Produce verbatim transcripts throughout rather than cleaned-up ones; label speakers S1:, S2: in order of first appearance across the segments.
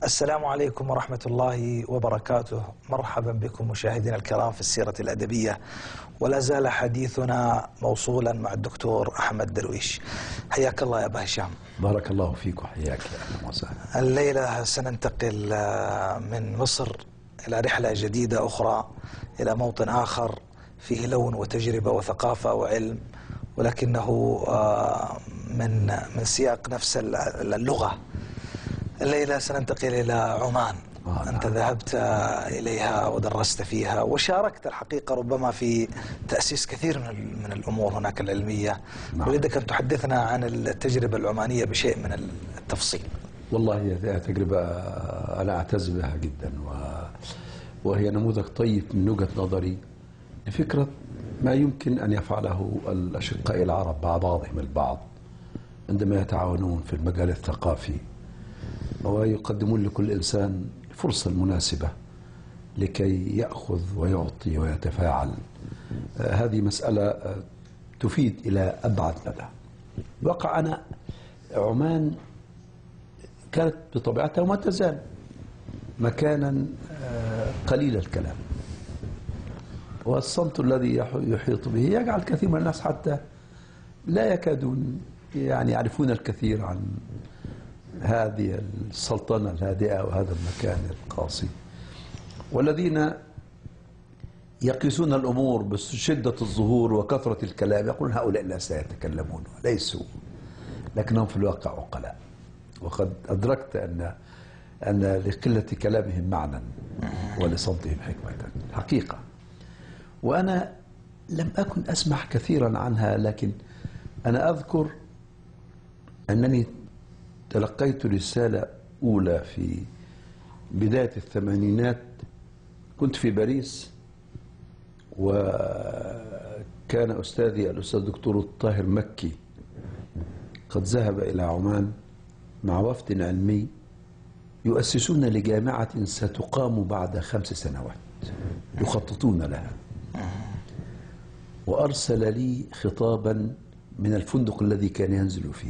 S1: السلام عليكم ورحمة الله وبركاته. مرحبا بكم مشاهدينا الكرام في السيرة الأدبية، ولا زال حديثنا موصولا مع الدكتور أحمد درويش. حياك الله يا أبا هشام.
S2: بارك الله فيك وحياك يا أهلا وسهلا.
S1: الليلة سننتقل من مصر إلى رحلة جديدة أخرى، إلى موطن آخر فيه لون وتجربة وثقافة وعلم، ولكنه من من سياق نفس اللغة. الليلة سننتقل إلى عمان. آه أنت ذهبت إليها ودرست فيها وشاركت الحقيقة ربما في تأسيس كثير من من الأمور هناك العلمية. نعم. أريدك أن تحدثنا عن التجربة العمانية بشيء من التفصيل.
S2: والله هي تجربة أنا أعتز بها جدا، وهي نموذج طيب من وجهة نظري لفكرة ما يمكن أن يفعله الأشقاء العرب مع بعضهم البعض عندما يتعاونون في المجال الثقافي ويقدمون لكل إنسان الفرصة المناسبة لكي يأخذ ويعطي ويتفاعل. آه هذه مسألة آه تفيد إلى أبعد مدى. وقع أنا عمان كانت بطبيعتها وما تزال مكانا آه قليل الكلام، والصمت الذي يحيط به يجعل كثير من الناس حتى لا يكادون يعني يعرفون الكثير عن هذه السلطنة الهادئة وهذا المكان القاسي. والذين يقيسون الأمور بشدة الظهور وكثرة الكلام يقولون هؤلاء الناس لا يتكلمون وليسوا، لكنهم في الواقع عقلاء. وقد أدركت أن أن لقلة كلامهم معنى ولصمتهم حكمة حقيقة. وأنا لم أكن أسمع كثيرا عنها، لكن أنا أذكر أنني تلقيت رسالة أولى في بداية الثمانينات. كنت في باريس، وكان أستاذي الأستاذ الدكتور الطاهر مكي قد ذهب إلى عمان مع وفد علمي يؤسسون لجامعة ستقام بعد خمس سنوات يخططون لها، وأرسل لي خطابا من الفندق الذي كان ينزل فيه،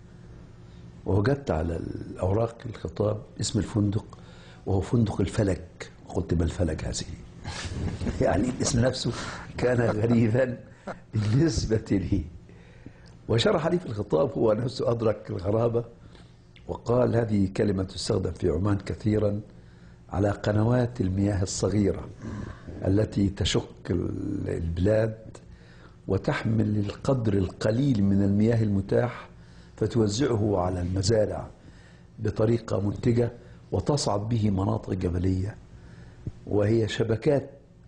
S2: ووجدت على الأوراق الخطاب اسم الفندق وهو فندق الفلج. قلت ما الفلج هذه؟ يعني الاسم نفسه كان غريبا بالنسبة لي. وشرح لي في الخطاب هو نفسه أدرك الغرابة، وقال هذه كلمة تستخدم في عمان كثيرا على قنوات المياه الصغيرة التي تشق البلاد وتحمل القدر القليل من المياه المتاح فتوزعه على المزارع بطريقة منتجة وتصعد به مناطق جبلية. وهي شبكات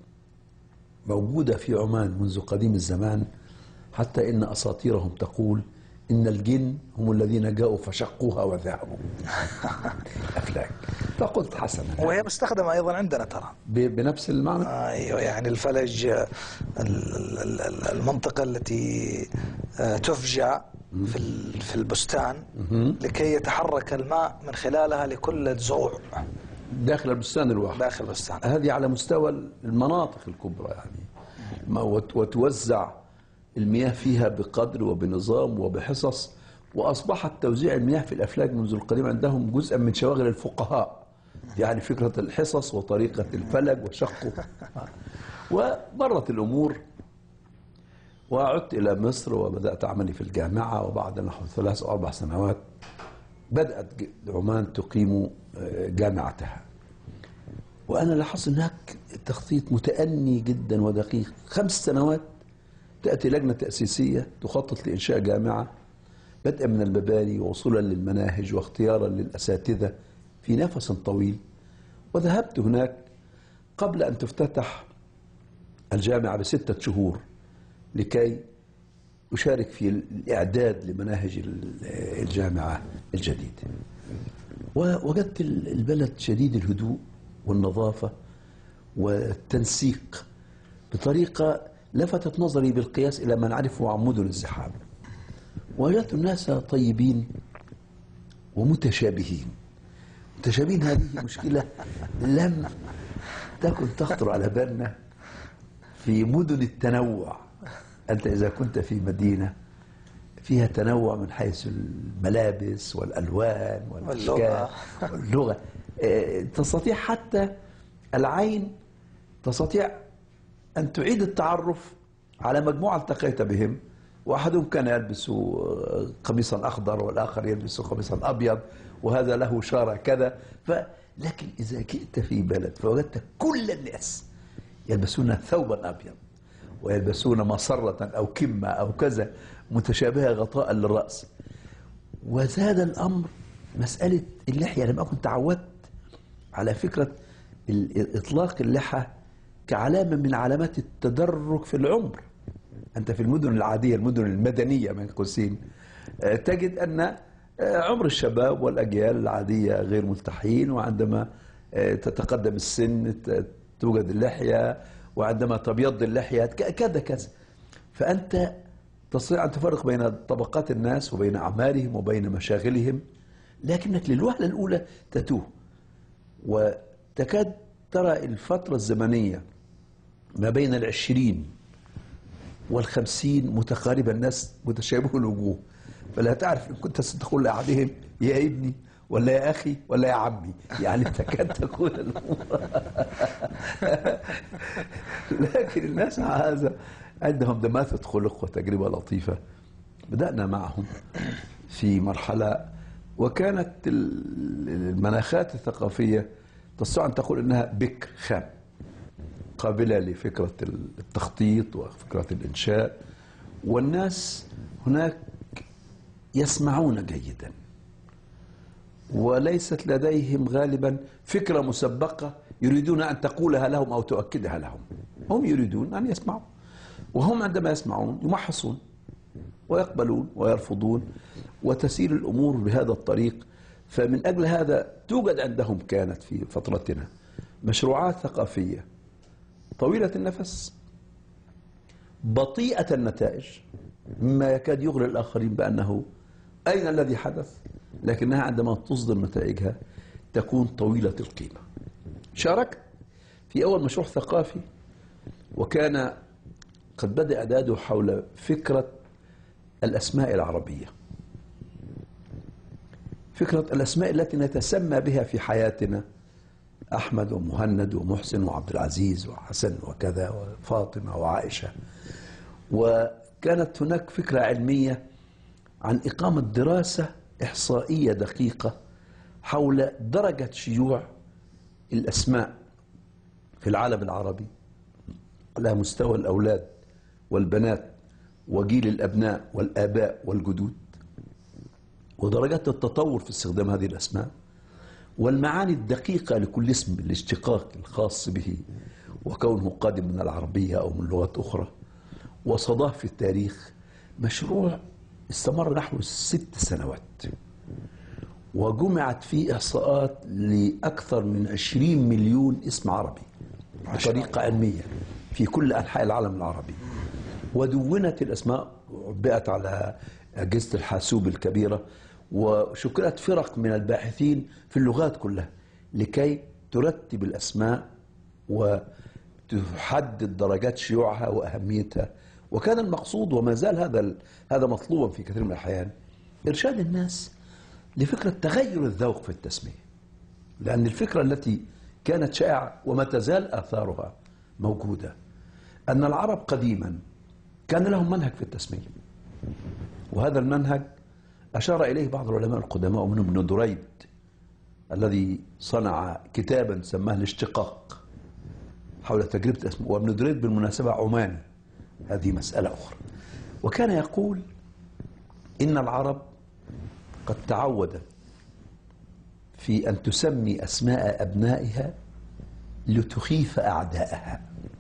S2: موجودة في عمان منذ قديم الزمان، حتى إن أساطيرهم تقول إن الجن هم الذين جاءوا فشقوها وذهبوا. أفلاك. فقلت حسنا.
S1: وهي مستخدمة أيضا عندنا ترى
S2: بنفس المعنى.
S1: أيوة، يعني الفلج المنطقة التي تفجع في في البستان لكي يتحرك الماء من خلالها لكل الزروع
S2: داخل البستان الواحد.
S1: داخل البستان
S2: هذه على مستوى المناطق الكبرى يعني، وتوزع المياه فيها بقدر وبنظام وبحصص. وأصبحت توزيع المياه في الأفلاج منذ القديم عندهم جزءا من شواغل الفقهاء، يعني فكرة الحصص وطريقة الفلج وشقه. ومرت الأمور وعدت إلى مصر وبدأت عملي في الجامعة، وبعد نحو ثلاث أو أربع سنوات بدأت عمان تقيم جامعتها. وأنا لاحظت هناك التخطيط متأني جدا ودقيق. خمس سنوات تأتي لجنة تأسيسية تخطط لإنشاء جامعة، بدءا من المباني ووصولا للمناهج واختيارا للأساتذة في نفس طويل. وذهبت هناك قبل أن تفتتح الجامعة بستة شهور لكي أشارك في الإعداد لمناهج الجامعة الجديدة. ووجدت البلد شديد الهدوء والنظافة والتنسيق بطريقة لفتت نظري بالقياس إلى ما نعرفه عن مدن الزحام. وجدت الناس طيبين ومتشابهين. متشابهين هذه مشكلة لم تكن تخطر على بالنا في مدن التنوع. أنت إذا كنت في مدينة فيها تنوع من حيث الملابس والألوان والأشكال واللغة، تستطيع حتى العين تستطيع أن تعيد التعرف على مجموعة التقيت بهم، وأحدهم كان يلبس قميصا أخضر والآخر يلبس قميصا أبيض وهذا له شارة كذا. ف... لكن إذا جئت في بلد فوجدت كل الناس يلبسون ثوبا أبيض ويلبسون مصرة أو كمة أو كذا متشابهة غطاء للرأس، وزاد الأمر مسألة اللحية. لم أكن تعودت على فكرة إطلاق اللحى كعلامة من علامات التدرج في العمر. أنت في المدن العادية، المدن المدنية من قوسين، تجد أن عمر الشباب والأجيال العادية غير ملتحين، وعندما تتقدم السن توجد اللحية، وعندما تبيض اللحية كذا كذا. فأنت تستطيع أن تفرق بين طبقات الناس وبين أعمالهم وبين مشاغلهم، لكنك للوهلة الأولى تتوه، وتكاد ترى الفترة الزمنية ما بين العشرين والخمسين متقاربة، الناس متشابه الوجوه، فلا تعرف إن كنت ستقول لأحدهم يا ابني ولا يا أخي ولا يا عمي، يعني تكاد تكون الأمور. لكن الناس مع هذا عندهم دماثة خلق وتجربة لطيفة. بدأنا معهم في مرحلة، وكانت المناخات الثقافية تستطيع أن تقول إنها بكر خام، قابلة لفكرة التخطيط وفكرة الإنشاء، والناس هناك يسمعون جيدا وليست لديهم غالبا فكرة مسبقة يريدون أن تقولها لهم أو تؤكدها لهم. هم يريدون أن يسمعوا، وهم عندما يسمعون يمحصون ويقبلون ويرفضون، وتسير الأمور بهذا الطريق. فمن أجل هذا توجد عندهم، كانت في فترتنا مشروعات ثقافية طويلة النفس بطيئة النتائج، مما يكاد يغري الآخرين بأنه أين الذي حدث، لكنها عندما تصدر نتائجها تكون طويلة القيمة. شاركت في أول مشروع ثقافي، وكان قد بدأ إعداده حول فكرة الأسماء العربية، فكرة الأسماء التي نتسمى بها في حياتنا، أحمد ومهند ومحسن وعبد العزيز وحسن وكذا وفاطمة وعائشة. وكانت هناك فكرة علمية عن إقامة دراسة إحصائية دقيقة حول درجة شيوع الأسماء في العالم العربي على مستوى الأولاد والبنات وجيل الأبناء والآباء والجدود، ودرجات التطور في استخدام هذه الأسماء، والمعاني الدقيقة لكل اسم، الاشتقاق الخاص به وكونه قادم من العربية أو من لغات أخرى، وصداه في التاريخ. مشروع استمر نحو ست سنوات، وجمعت فيه إحصاءات لأكثر من عشرين مليون اسم عربي بطريقة علمية في كل أنحاء العالم العربي، ودونت الأسماء وعبئت على أجهزة الحاسوب الكبيرة، وشكلت فرق من الباحثين في اللغات كلها لكي ترتب الأسماء وتحدد درجات شيوعها وأهميتها. وكان المقصود، وما زال هذا هذا مطلوبا في كثير من الأحيان، إرشاد الناس لفكرة تغير الذوق في التسمية، لأن الفكرة التي كانت شائعة وما تزال آثارها موجودة أن العرب قديما كان لهم منهج في التسمية، وهذا المنهج أشار إليه بعض العلماء القدماء ومنهم ابن دريد الذي صنع كتابا سماه الاشتقاق حول تجربة اسمه. وابن دريد بالمناسبة عماني، هذه مسألة أخرى. وكان يقول إن العرب قد تعودت في أن تسمي أسماء أبنائها لتخيف أعداءها،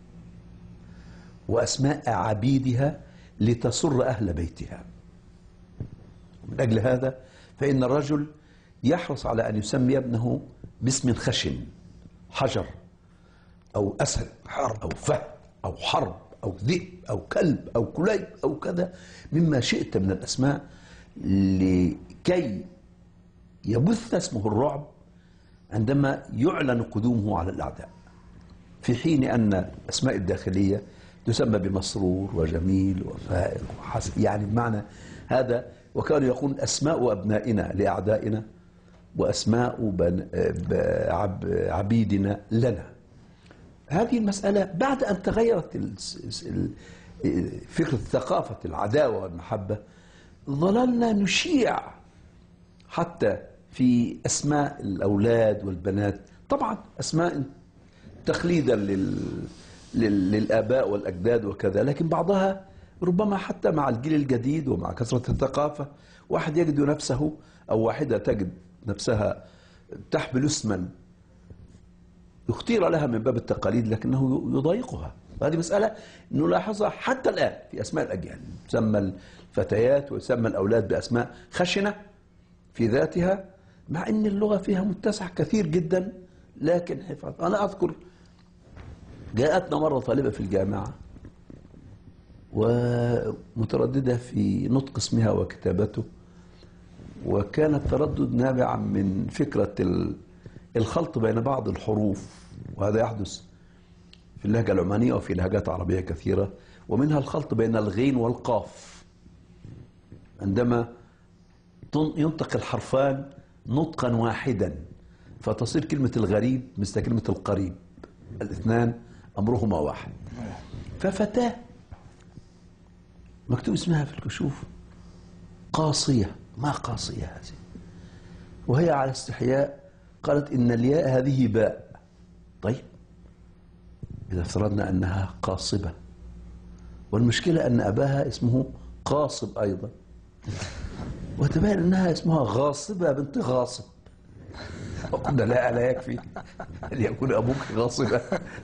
S2: وأسماء عبيدها لتسر أهل بيتها. من أجل هذا فإن الرجل يحرص على أن يسمي ابنه باسم خشن، حجر أو أسد أو فهد أو حرب أو ذئب أو كلب أو كليب أو كذا مما شئت من الأسماء، لكي يبث اسمه الرعب عندما يعلن قدومه على الأعداء، في حين أن الأسماء الداخلية تسمى بمسرور وجميل وفائق وحسن، يعني بمعنى هذا. وكانوا يقول أسماء أبنائنا لأعدائنا وأسماء عبيدنا لنا. هذه المسألة بعد أن تغيرت فكرة ثقافة العداوة والمحبة، ظللنا نشيع حتى في أسماء الأولاد والبنات، طبعا أسماء تقليدا لل... لل... للآباء والأجداد وكذا، لكن بعضها ربما حتى مع الجيل الجديد ومع كثرة الثقافة واحد يجد نفسه أو واحدة تجد نفسها تحمل اسما يختير لها من باب التقاليد لكنه يضايقها. هذه مسألة نلاحظها حتى الآن في أسماء الأجيال، تسمى الفتيات ويسمى الأولاد بأسماء خشنة في ذاتها، مع أن اللغة فيها متسع كثير جدا لكن حفاظ. أنا أذكر جاءتنا مرة طالبة في الجامعة ومترددة في نطق اسمها وكتابته، وكان التردد نابعا من فكرة الخلط بين بعض الحروف، وهذا يحدث في اللهجة العمانية وفي لهجات عربية كثيرة، ومنها الخلط بين الغين والقاف عندما ينطق الحرفان نطقا واحدا فتصير كلمة الغريب مثل كلمة القريب، الاثنان أمرهما واحد. ففتاة مكتوب اسمها في الكشوف قاصية، ما قاصية هذه؟ وهي على استحياء قالت إن الياء هذه باء. طيب إذا افترضنا أنها قاصبة، والمشكلة أن أباها اسمه قاصب أيضا، وتبين أنها اسمها غاصبة بنت غاصب، وقلنا لا لا يكفي أن يكون أبوك غاصبة.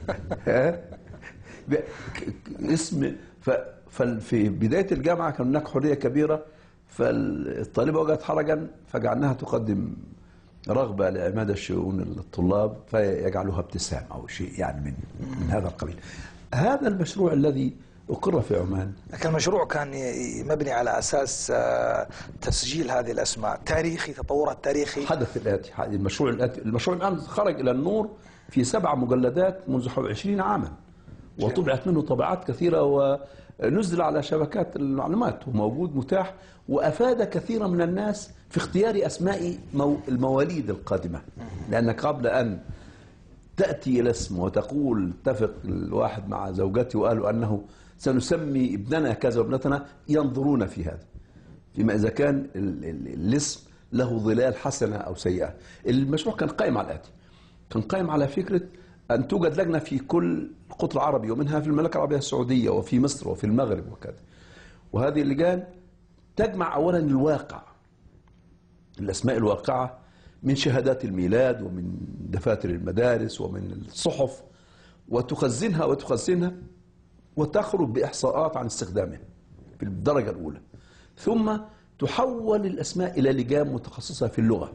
S2: اسم ففي بداية الجامعة كان هناك حرية كبيرة، فالطالبة وجدت حرجا فجعلناها تقدم رغبة لعمادة شؤون الطلاب فيجعلوها ابتسام أو شيء يعني من من هذا القبيل. هذا المشروع الذي أقر في عمان،
S1: لكن المشروع كان مبني على أساس تسجيل هذه الأسماء تاريخي، تطورها التاريخي.
S2: حدث الآتي، المشروع الآتي المشروع الآن خرج إلى النور في سبع مجلدات منذ حوالي عشرين عاما، وطبعت منه طبعات كثيرة ونزل على شبكات المعلومات وموجود متاح، وأفاد كثيرا من الناس في اختيار أسماء المواليد القادمة، لأنك قبل أن تأتي إلى اسم وتقول اتفق الواحد مع زوجتي وقالوا أنه سنسمي ابننا كذا وابنتنا، ينظرون في هذا فيما إذا كان الاسم له ظلال حسنة أو سيئة. المشروع كان قائم على الآتي، كان قائم على فكرة أن توجد لجنة في كل القطر العربي، ومنها في المملكة العربية السعودية وفي مصر وفي المغرب وكذا، وهذه اللجان تجمع أولا الواقع، الأسماء الواقعة من شهادات الميلاد ومن دفاتر المدارس ومن الصحف، وتخزنها وتخزنها وتخرج بإحصاءات عن استخدامها في الدرجة الأولى، ثم تحول الأسماء إلى لجان متخصصة في اللغة.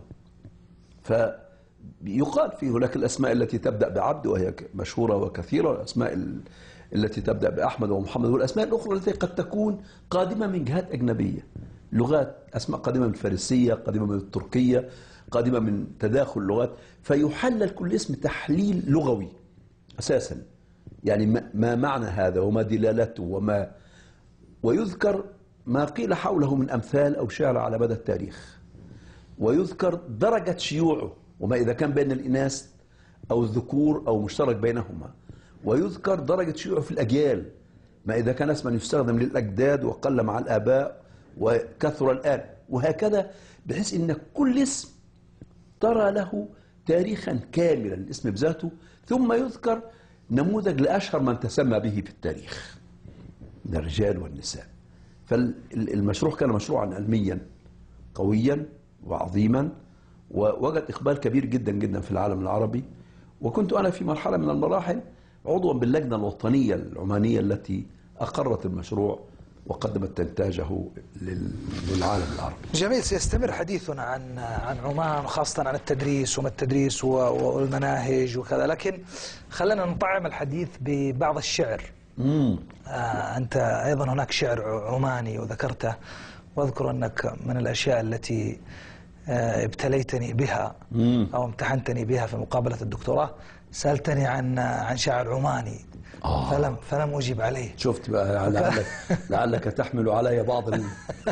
S2: فيقال فيه هناك الأسماء التي تبدأ بعبد وهي مشهورة وكثيرة، والأسماء التي تبدأ بأحمد ومحمد، والأسماء الأخرى التي قد تكون قادمة من جهات أجنبية، لغات، أسماء قادمة من الفارسية، قادمة من التركية، قادمة من تداخل لغات، فيحلل كل اسم تحليل لغوي أساسا، يعني ما معنى هذا وما دلالته وما، ويذكر ما قيل حوله من أمثال أو شعر على مدى التاريخ، ويذكر درجة شيوعه وما إذا كان بين الإناث أو الذكور أو مشترك بينهما، ويذكر درجة شيوعه في الأجيال، ما إذا كان اسما يستخدم للأجداد وقل مع الآباء وكثر الآن، وهكذا، بحيث أن كل اسم ترى له تاريخا كاملا الاسم بذاته، ثم يذكر نموذج لأشهر من تسمى به في التاريخ من الرجال والنساء. فالمشروع كان مشروعا علميا قويا وعظيما، ووجد إقبال كبير جدا جدا في العالم العربي. وكنت أنا في مرحلة من المراحل عضوا باللجنة الوطنية العمانية التي أقرت المشروع وقدمت إنتاجه للعالم العربي.
S1: جميل. سيستمر حديثنا عن عن عمان، وخاصة عن التدريس وما التدريس والمناهج وكذا، لكن خلينا نطعم الحديث ببعض الشعر.
S2: مم.
S1: آه أنت أيضا هناك شعر عماني وذكرته، واذكر أنك من الأشياء التي آه ابتليتني بها مم. أو امتحنتني بها في مقابلة الدكتوراه سألتني عن عن شاعر عماني
S2: آه.
S1: فلم فلم أجيب عليه.
S2: شفت بقى، لعلك لعلك تحمل علي بعض ال...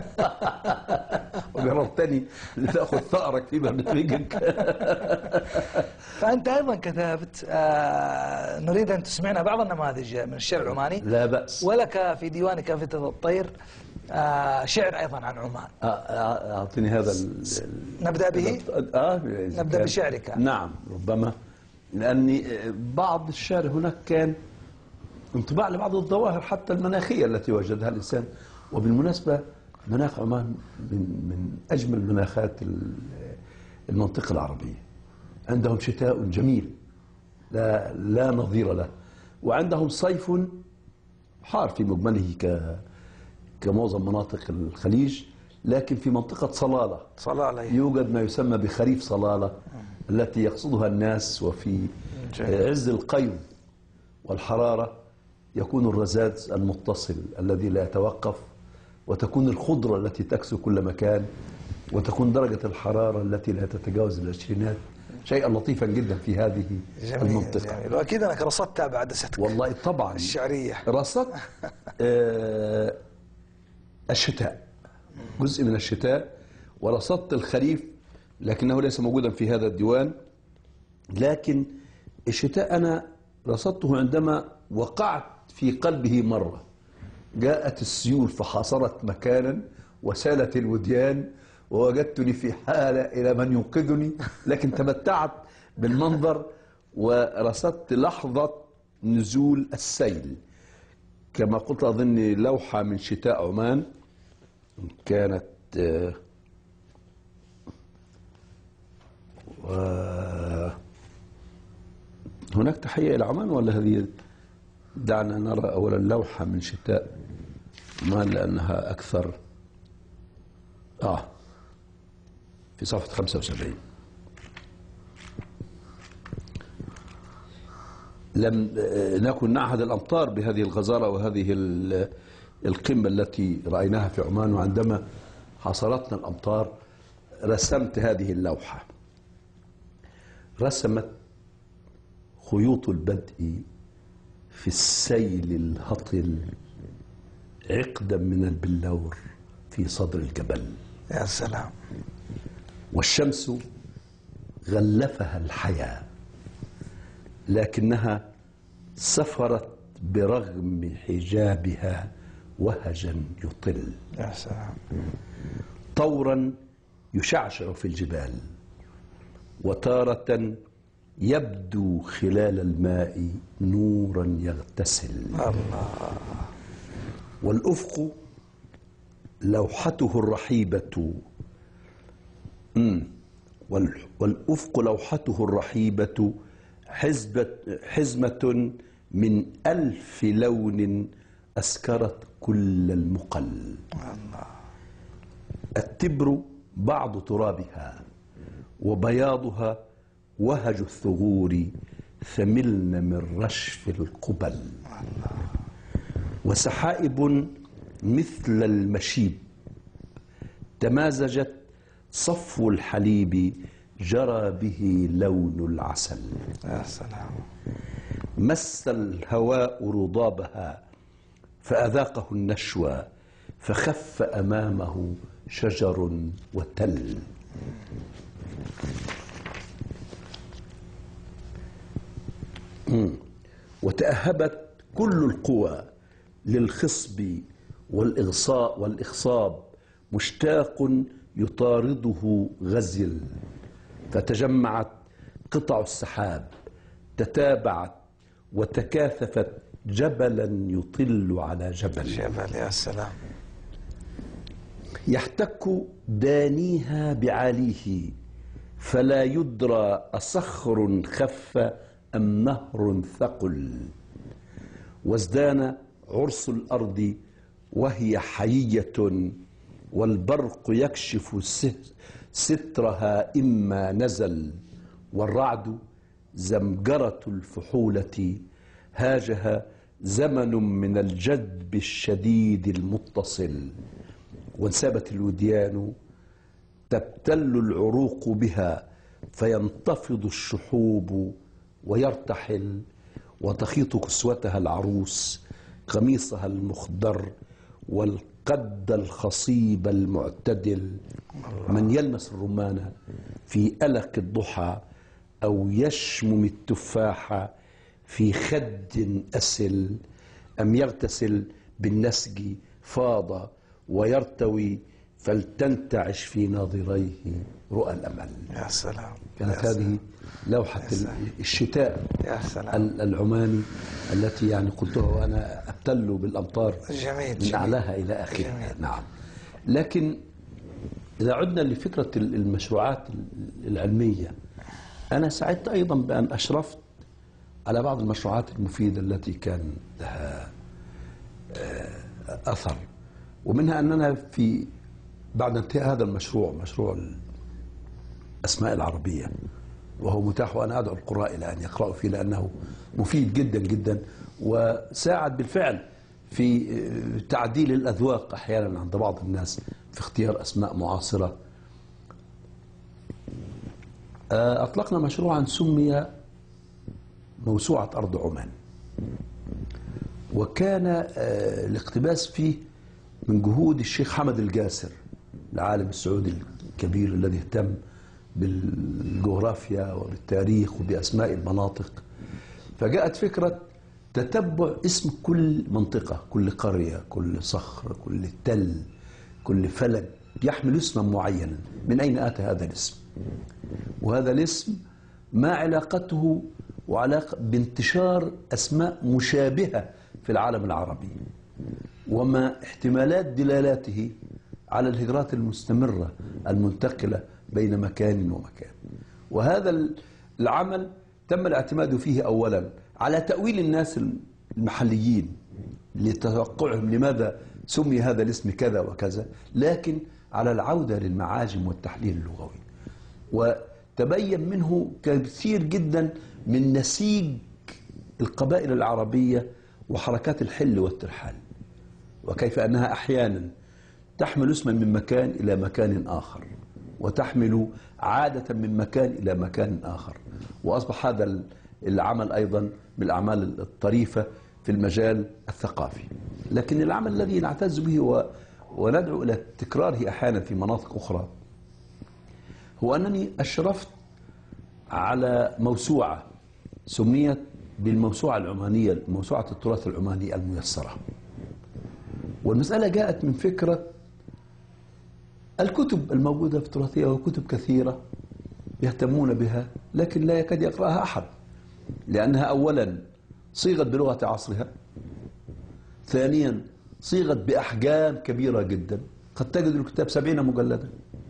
S2: وجربتني لتأخذ ثأرك في برنامجك.
S1: فأنت أيضا كتبت، آه نريد أن تسمعنا بعض النماذج من الشعر العماني.
S2: لا بأس.
S1: ولك في ديوانك فتة الطير آه شعر أيضا عن عمان.
S2: أعطيني هذا ال...
S1: نبدأ به؟
S2: آه
S1: نبدأ
S2: كان...
S1: بشعرك.
S2: نعم ربما، لأني بعض الشعر هناك كان انطباع لبعض الظواهر حتى المناخية التي وجدها الإنسان. وبالمناسبة مناخ عمان من, من أجمل مناخات المنطقة العربية. عندهم شتاء جميل لا, لا نظير له، وعندهم صيف حار في مجمله ك كمعظم مناطق الخليج، لكن في منطقة صلالة
S1: صلالة
S2: يوجد ما يسمى بخريف صلالة التي يقصدها الناس، وفي عز القيم والحرارة يكون الرذاذ المتصل الذي لا يتوقف، وتكون الخضرة التي تكسو كل مكان، وتكون درجة الحرارة التي لا تتجاوز العشرينات، شيئا لطيفا جدا في هذه
S1: جميل
S2: المنطقة.
S1: جميل. وأكيد أنك رصدتها بعد دستك
S2: والله طبعا
S1: الشعرية.
S2: رصدت آه الشتاء، جزء من الشتاء، ورصدت الخريف لكنه ليس موجودا في هذا الديوان. لكن الشتاء أنا رصدته عندما وقعت في قلبه مرة. جاءت السيول فحاصرت مكانا وسالت الوديان، ووجدتني في حالة إلى من ينقذني، لكن تمتعت بالمنظر ورصدت لحظة نزول السيل. كما قلت أظن لوحة من شتاء عمان كانت هناك تحية إلى عمان ولا هذه؟ دعنا نرى أولا لوحة من شتاء عمان لأنها أكثر. آه في صفحة خمسة وسبعين. لم نكن نعهد الأمطار بهذه الغزارة وهذه القمة التي رأيناها في عمان، وعندما حصلتنا الأمطار رسمت هذه اللوحة. رسمت خيوط البدء في السيل الهطل عقدا من البلور في صدر الجبل.
S1: يا سلام.
S2: والشمس غلفها الحياة، لكنها سفرت برغم حجابها وهجا يطل.
S1: يا سلام.
S2: طورا يشعشع في الجبال، وتارة يبدو خلال الماء نورا يغتسل.
S1: الله.
S2: والأفق لوحته الرحيبة مم. والأفق لوحته الرحيبة حزبة حزمة من ألف لون أسكرت كل المقل.
S1: الله.
S2: التبر بعض ترابها، وبياضها وهج الثغور ثملن من رشف القبل.
S1: الله.
S2: وسحائب مثل المشيب تمازجت صفو الحليب جرى به لون العسل.
S1: يا سلام.
S2: مس الهواء رضابها فأذاقه النشوى، فخف أمامه شجر وتل. وتأهبت كل القوى للخصب والإغصاء والإخصاب، مشتاق يطارده غزل، فتجمعت قطع السحاب، تتابعت وتكاثفت جبلا يطل على جبل.
S1: جبل. يا سلام.
S2: يحتك دانيها بعاليه، فلا يدرى أصخر خف أم نهر ثقل. وازدان عرس الأرض وهي حيية، والبرق يكشف سترها إما نزل. والرعد زمجرة الفحولة، هاجها زمن من الجدب الشديد المتصل. وانسابت الوديان تبتل العروق بها، فينتفض الشحوب ويرتحل وتخيط كسوتها العروس قميصها المخضر والقد الخصيب المعتدل. من يلمس الرمان في ألق الضحى أو يشمم التفاح في خد أسل، أم يغتسل بالنسج فاض ويرتوي فلتنتعش في ناظريه رؤى الأمل.
S1: يا سلام.
S2: كانت
S1: يا
S2: هذه
S1: سلام.
S2: لوحة الشتاء
S1: يا سلام.
S2: العماني التي يعني قلتها وأنا أبتل بالأمطار
S1: جميل.
S2: من أعلاها إلى آخرها.
S1: جميل.
S2: نعم. لكن إذا عدنا لفكرة المشروعات العلمية، أنا سعدت أيضا بأن أشرفت على بعض المشروعات المفيدة التي كان لها أثر، ومنها أننا في بعد انتهاء هذا المشروع، مشروع الأسماء العربية، وهو متاح وأنا أدعو القراء إلى أن يقرأوا فيه لأنه مفيد جدا جدا وساعد بالفعل في تعديل الأذواق أحيانا عند بعض الناس في اختيار أسماء معاصرة. أطلقنا مشروعا سمي موسوعة أرض عمان، وكان الاقتباس فيه من جهود الشيخ حمد الجاسر العالم السعودي الكبير الذي اهتم بالجغرافيا وبالتاريخ وبأسماء المناطق. فجاءت فكرة تتبع اسم كل منطقة، كل قرية، كل صخر، كل تل، كل فلك يحمل اسما معينا. من أين أتى هذا الاسم؟ وهذا الاسم ما علاقته وعلاقة بانتشار أسماء مشابهة في العالم العربي، وما احتمالات دلالاته على الهجرات المستمرة المنتقلة بين مكان ومكان. وهذا العمل تم الاعتماد فيه أولا على تأويل الناس المحليين لتوقعهم لماذا سمي هذا الاسم كذا وكذا، لكن على العودة للمعاجم والتحليل اللغوي. وتبين منه كثير جدا من نسيج القبائل العربية وحركات الحل والترحال، وكيف أنها أحيانا تحمل اسما من مكان إلى مكان آخر، وتحمل عادة من مكان إلى مكان آخر. وأصبح هذا العمل أيضا من الأعمال الطريفة في المجال الثقافي. لكن العمل الذي نعتز به وندعو إلى تكراره أحيانا في مناطق أخرى هو أنني أشرفت على موسوعة سميت بالموسوعة العمانية، موسوعة التراث العماني الميسرة. والمسألة جاءت من فكرة الكتب الموجودة في التراثية، وكتب كثيرة يهتمون بها لكن لا يكاد يقرأها أحد، لأنها أولا صيغت بلغة عصرها، ثانيا صيغت بأحجام كبيرة جدا، قد تجد الكتاب سبعين مجلدا،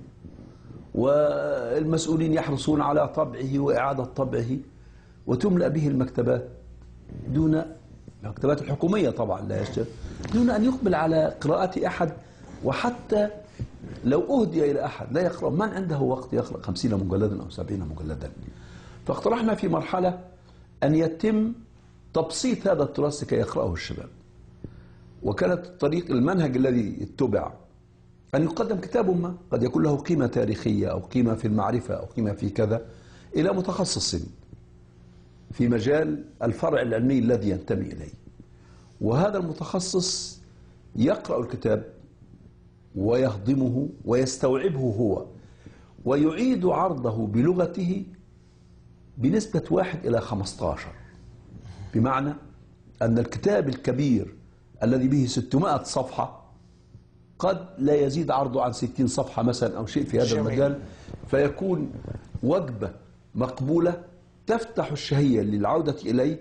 S2: والمسؤولين يحرصون على طبعه وإعادة طبعه، وتملأ به المكتبات دون المكتبات الحكومية طبعا لا يشتغل دون أن يقبل على قراءة أحد. وحتى لو أهدي إلى أحد لا يقرأ، من عنده وقت يقرأ خمسين مجلدا أو سبعين مجلدا. فاقترحنا في مرحلة أن يتم تبسيط هذا التراث كي يقرأه الشباب، وكانت الطريق المنهج الذي اتبع أن يقدم كتاب ما قد يكون له قيمة تاريخية أو قيمة في المعرفة أو قيمة في كذا إلى متخصص في مجال الفرع العلمي الذي ينتمي إليه، وهذا المتخصص يقرأ الكتاب ويهضمه ويستوعبه هو، ويعيد عرضه بلغته بنسبة واحد إلى خمسة عشر، بمعنى أن الكتاب الكبير الذي به ستمائة صفحة قد لا يزيد عرضه عن ستين صفحة مثلا أو شيء في هذا جميل. المجال، فيكون وجبة مقبولة تفتح الشهية للعودة إليه،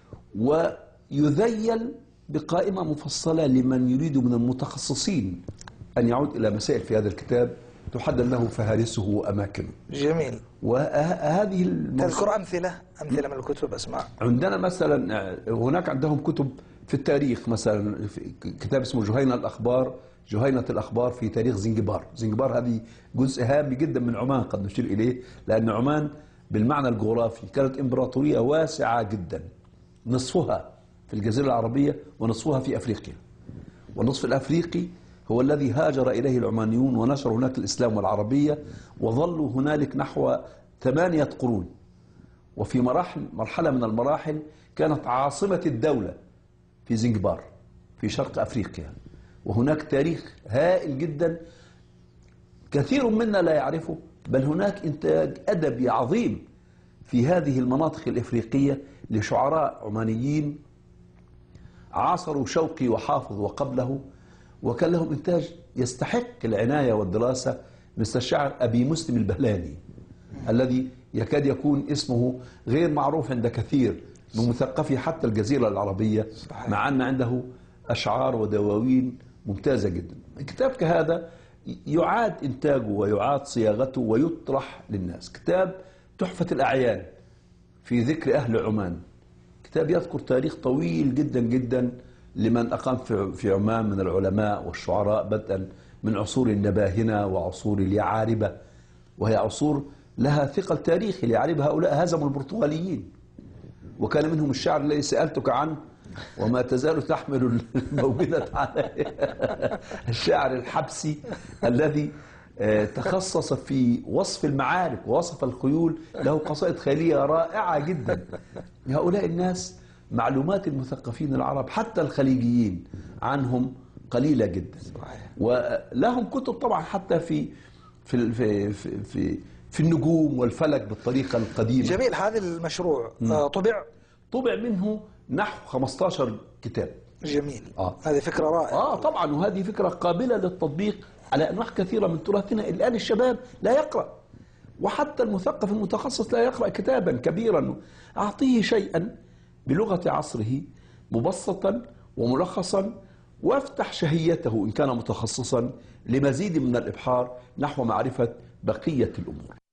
S2: ويذيل بقائمة مفصلة لمن يريد من المتخصصين أن يعود إلى مسائل في هذا الكتاب تحدد له فهارسه وأماكنه.
S1: جميل.
S2: وهذه
S1: تذكر أمثلة أمثلة من الكتب أسماء؟
S2: عندنا مثلا هناك عندهم كتب في التاريخ، مثلا كتاب اسمه جهينة الأخبار جهينة الأخبار في تاريخ زنجبار. زنجبار هذه جزء هام جدا من عمان قد نشير إليه، لأن عمان بالمعنى الجغرافي كانت إمبراطورية واسعة جدا، نصفها في الجزيرة العربية ونصفها في أفريقيا، والنصف الأفريقي هو الذي هاجر إليه العمانيون ونشروا هناك الإسلام والعربية، وظلوا هنالك نحو ثمانية قرون، وفي مراحل مرحلة من المراحل كانت عاصمة الدولة في زنجبار في شرق أفريقيا، وهناك تاريخ هائل جدا كثير منا لا يعرفه، بل هناك إنتاج أدبي عظيم في هذه المناطق الإفريقية لشعراء عمانيين عاصروا شوقي وحافظ وقبله، وكان لهم إنتاج يستحق العناية والدراسة، مثل الشاعر أبي مسلم البهلاني الذي يكاد يكون اسمه غير معروف عند كثير من مثقفي حتى الجزيرة العربية، مع أن عنده أشعار ودواوين ممتازة جدا. كتاب كهذا يعاد إنتاجه ويعاد صياغته ويطرح للناس. كتاب تحفة الأعيان في ذكر أهل عمان، كتاب يذكر تاريخ طويل جدا جدا لمن أقام في عمان من العلماء والشعراء، بدءا من عصور النباهنة وعصور اليعاربة، وهي عصور لها ثقل تاريخي. اليعاربة هؤلاء هزموا البرتغاليين، وكان منهم الشاعر الذي سألتك عنه وما تزال تحمل الموجودة عليه الشاعر الحبسي الذي تخصص في وصف المعارك ووصف الخيول، له قصائد خيلية رائعة جدا. هؤلاء الناس معلومات المثقفين العرب حتى الخليجيين عنهم قليلة جدا، ولهم كتب طبعا حتى في في في في, في, في النجوم والفلك بالطريقة القديمة.
S1: جميل. هذا المشروع م. طبع
S2: طبع منه نحو خمسة عشر كتاب.
S1: جميل.
S2: آه.
S1: هذه فكرة رائعة.
S2: آه طبعا، وهذه فكرة قابلة للتطبيق على أنواع كثيرة من تراثنا. الآن الشباب لا يقرأ، وحتى المثقف المتخصص لا يقرأ كتابا كبيرا. أعطيه شيئا بلغة عصره مبسطا وملخصا، وافتح شهيته إن كان متخصصا لمزيد من الإبحار نحو معرفة بقية الأمور.